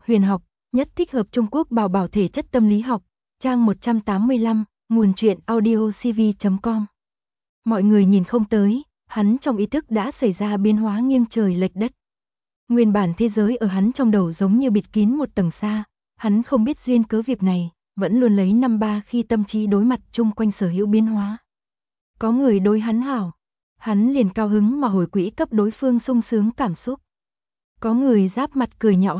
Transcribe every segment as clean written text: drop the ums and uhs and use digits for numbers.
huyền học, nhất thích hợp Trung Quốc bảo bảo thể chất tâm lý học, trang 185, nguồn truyện audiocv.com. Mọi người nhìn không tới, hắn trong ý thức đã xảy ra biến hóa nghiêng trời lệch đất. Nguyên bản thế giới ở hắn trong đầu giống như bịt kín một tầng sa, hắn không biết duyên cớ việc này, vẫn luôn lấy năm ba khi tâm trí đối mặt chung quanh sở hữu biến hóa. Có người đối hắn hảo, hắn liền cao hứng mà hồi quỹ cấp đối phương sung sướng cảm xúc. Có người giáp mặt cười nhạo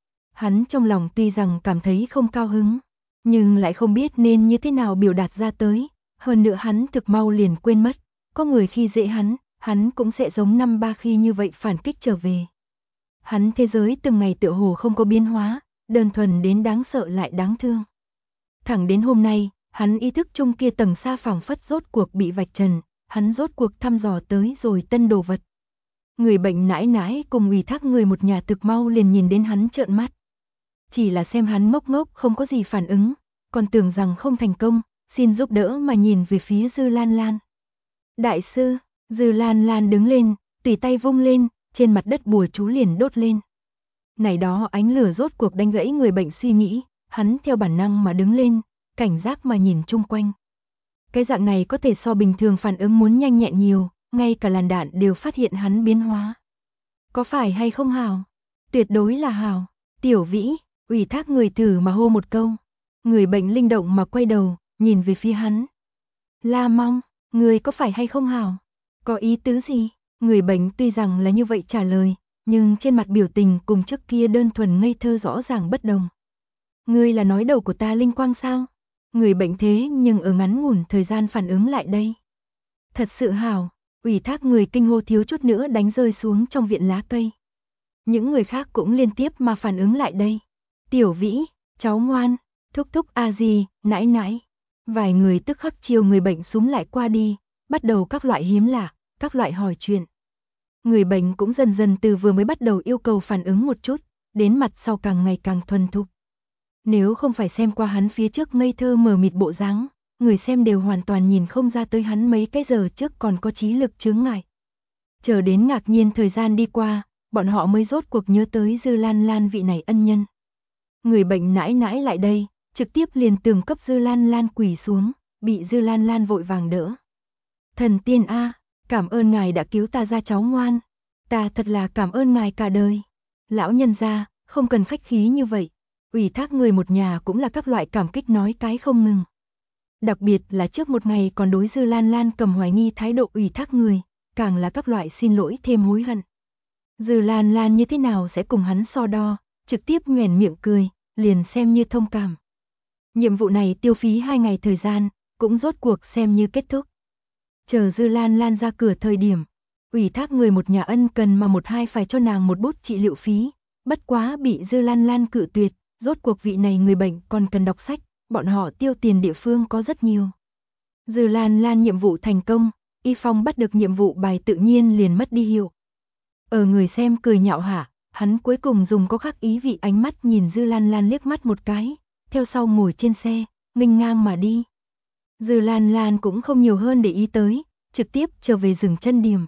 hắn trong lòng tuy rằng cảm thấy không cao hứng, nhưng lại không biết nên như thế nào biểu đạt ra tới, hơn nữa hắn thực mau liền quên mất, có người khi dễ hắn cũng sẽ giống năm ba khi như vậy phản kích trở về. Hắn thế giới từng ngày tựa hồ không có biến hóa, đơn thuần đến đáng sợ lại đáng thương. Thẳng đến hôm nay, hắn ý thức chung kia tầng sa phẳng phất rốt cuộc bị vạch trần, hắn rốt cuộc thăm dò tới rồi tân đồ vật. Người bệnh nãi nãi cùng ủy thác người một nhà thực mau liền nhìn đến hắn trợn mắt. Chỉ là xem hắn ngốc ngốc không có gì phản ứng, còn tưởng rằng không thành công, xin giúp đỡ mà nhìn về phía Dư Lan Lan. Đại sư, Dư Lan Lan đứng lên, tùy tay vung lên, trên mặt đất bùa chú liền đốt lên. Này đó ánh lửa rốt cuộc đánh gãy người bệnh suy nghĩ, hắn theo bản năng mà đứng lên, cảnh giác mà nhìn chung quanh. Cái dạng này có thể so bình thường phản ứng muốn nhanh nhẹn nhiều, ngay cả làn đạn đều phát hiện hắn biến hóa. Có phải hay không hào? Tuyệt đối là hào. Tiểu Vĩ, ủy thác người thử mà hô một câu. Người bệnh linh động mà quay đầu, nhìn về phía hắn. La Mong, người có phải hay không hào? Có ý tứ gì? Người bệnh tuy rằng là như vậy trả lời, nhưng trên mặt biểu tình cùng trước kia đơn thuần ngây thơ rõ ràng bất đồng. Ngươi là nói đầu của ta linh quang sao? Người bệnh thế nhưng ở ngắn ngủn thời gian phản ứng lại đây. Thật sự hảo, ủy thác người kinh hô thiếu chút nữa đánh rơi xuống trong viện lá cây. Những người khác cũng liên tiếp mà phản ứng lại đây. Tiểu Vĩ, cháu ngoan, thúc thúc a gì, nãi nãi. Vài người tức khắc chiều người bệnh súm lại qua đi, bắt đầu các loại hiếm lạ, các loại hỏi chuyện. Người bệnh cũng dần dần từ vừa mới bắt đầu yêu cầu phản ứng một chút, đến mặt sau càng ngày càng thuần thục. Nếu không phải xem qua hắn phía trước ngây thơ mờ mịt bộ dáng, người xem đều hoàn toàn nhìn không ra tới hắn mấy cái giờ trước còn có trí lực chướng ngại. Chờ đến ngạc nhiên thời gian đi qua, bọn họ mới rốt cuộc nhớ tới Dư Lan Lan vị này ân nhân. Người bệnh nãi nãi lại đây, trực tiếp liền tường cấp Dư Lan Lan quỳ xuống, bị Dư Lan Lan vội vàng đỡ. Thần tiên a, cảm ơn ngài đã cứu ta ra cháu ngoan. Ta thật là cảm ơn ngài cả đời. Lão nhân gia, không cần khách khí như vậy. Ủy thác người một nhà cũng là các loại cảm kích nói cái không ngừng. Đặc biệt là trước một ngày còn đối Dư Lan Lan cầm hoài nghi thái độ ủy thác người, càng là các loại xin lỗi thêm hối hận. Dư Lan Lan như thế nào sẽ cùng hắn so đo, trực tiếp nhoẻn miệng cười, liền xem như thông cảm. Nhiệm vụ này tiêu phí 2 ngày thời gian, cũng rốt cuộc xem như kết thúc. Chờ Dư Lan Lan ra cửa thời điểm, ủy thác người một nhà ân cần mà một hai phải cho nàng một bút trị liệu phí, bất quá bị Dư Lan Lan cự tuyệt, rốt cuộc vị này người bệnh còn cần đọc sách, bọn họ tiêu tiền địa phương có rất nhiều. Dư Lan Lan nhiệm vụ thành công, Y Phong bắt được nhiệm vụ bài tự nhiên liền mất đi hiệu. Ở người xem cười nhạo hả, hắn cuối cùng dùng có khác ý vị ánh mắt nhìn Dư Lan Lan liếc mắt một cái, theo sau ngồi trên xe, nghênh ngang mà đi. Dư Lan Lan cũng không nhiều hơn để ý tới, trực tiếp trở về rừng chân điểm.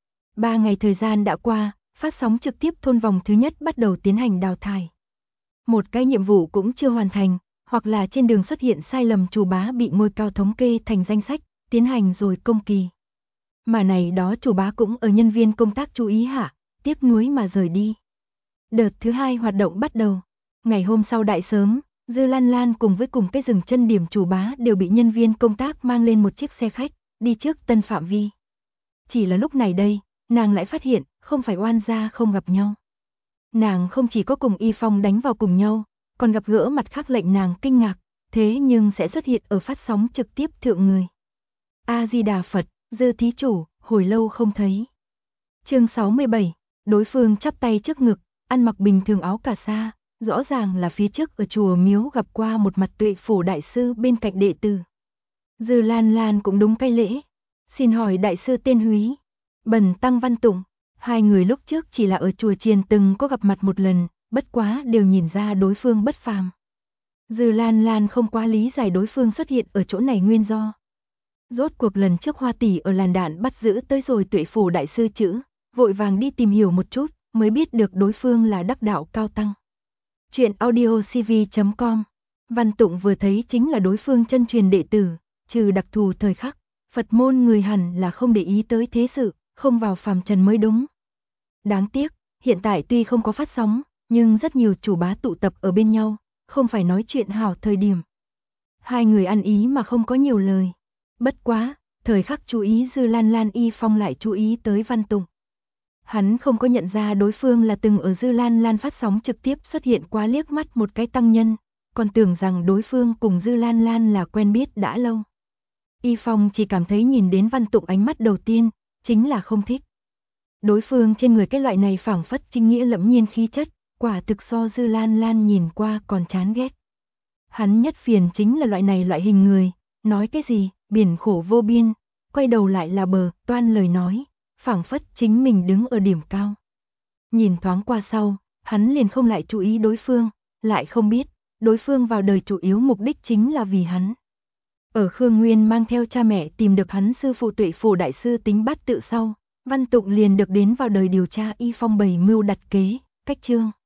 3 ngày thời gian đã qua, phát sóng trực tiếp thôn vòng thứ nhất bắt đầu tiến hành đào thải. Một cái nhiệm vụ cũng chưa hoàn thành, hoặc là trên đường xuất hiện sai lầm chủ bá bị ngôi cao thống kê thành danh sách, tiến hành rồi công kỳ. Mà này đó chủ bá cũng ở nhân viên công tác chú ý hạ, tiếc nuối mà rời đi. Đợt thứ 2 hoạt động bắt đầu. Ngày hôm sau đại sớm, Dư Lan Lan cùng với cùng cái rừng chân điểm chủ bá đều bị nhân viên công tác mang lên một chiếc xe khách, đi trước tân phạm vi. Chỉ là lúc này đây, nàng lại phát hiện, không phải oan gia không gặp nhau. Nàng không chỉ có cùng Y Phong đánh vào cùng nhau, còn gặp gỡ mặt khác lệnh nàng kinh ngạc, thế nhưng sẽ xuất hiện ở phát sóng trực tiếp thượng người. A-di-đà Phật, Dư thí chủ, hồi lâu không thấy. Chương 67, đối phương chắp tay trước ngực, ăn mặc bình thường áo cà sa, rõ ràng là phía trước ở chùa miếu gặp qua một mặt Tuệ Phổ đại sư bên cạnh đệ tử. Dư Lan Lan cũng đúng cái lễ. Xin hỏi đại sư tên Húy. Bần tăng Văn Tụng. Hai người lúc trước chỉ là ở chùa chiền từng có gặp mặt một lần, bất quá đều nhìn ra đối phương bất phàm. Dư Lan Lan không quá lý giải đối phương xuất hiện ở chỗ này nguyên do. Rốt cuộc lần trước Hoa tỷ ở làn đạn bắt giữ tới rồi Tuệ Phổ đại sư chữ, vội vàng đi tìm hiểu một chút, mới biết được đối phương là đắc đạo cao tăng. Chuyện audio CV.com. Văn Tụng vừa thấy chính là đối phương chân truyền đệ tử, trừ đặc thù thời khắc, Phật môn người hẳn là không để ý tới thế sự, không vào phàm trần mới đúng. Đáng tiếc, hiện tại tuy không có phát sóng, nhưng rất nhiều chủ bá tụ tập ở bên nhau, không phải nói chuyện hảo thời điểm. Hai người ăn ý mà không có nhiều lời. Bất quá, thời khắc chú ý Dư Lan Lan Y Phong lại chú ý tới Văn Tụng. Hắn không có nhận ra đối phương là từng ở Dư Lan Lan phát sóng trực tiếp xuất hiện qua liếc mắt một cái tăng nhân, còn tưởng rằng đối phương cùng Dư Lan Lan là quen biết đã lâu. Y Phong chỉ cảm thấy nhìn đến Văn Tụng ánh mắt đầu tiên, chính là không thích. Đối phương trên người cái loại này phảng phất chính nghĩa lẫm nhiên khí chất, quả thực so Dư Lan Lan nhìn qua còn chán ghét. Hắn nhất phiền chính là loại hình người, nói cái gì, biển khổ vô biên, quay đầu lại là bờ, toan lời nói, phảng phất chính mình đứng ở điểm cao. Nhìn thoáng qua sau, hắn liền không lại chú ý đối phương, lại không biết, đối phương vào đời chủ yếu mục đích chính là vì hắn. Ở Khương Nguyên mang theo cha mẹ tìm được hắn sư phụ Tuệ Phổ đại sư tính bát tự sau, Văn Tụng liền được đến vào đời điều tra Y Phong bày mưu đặt kế, cách chương.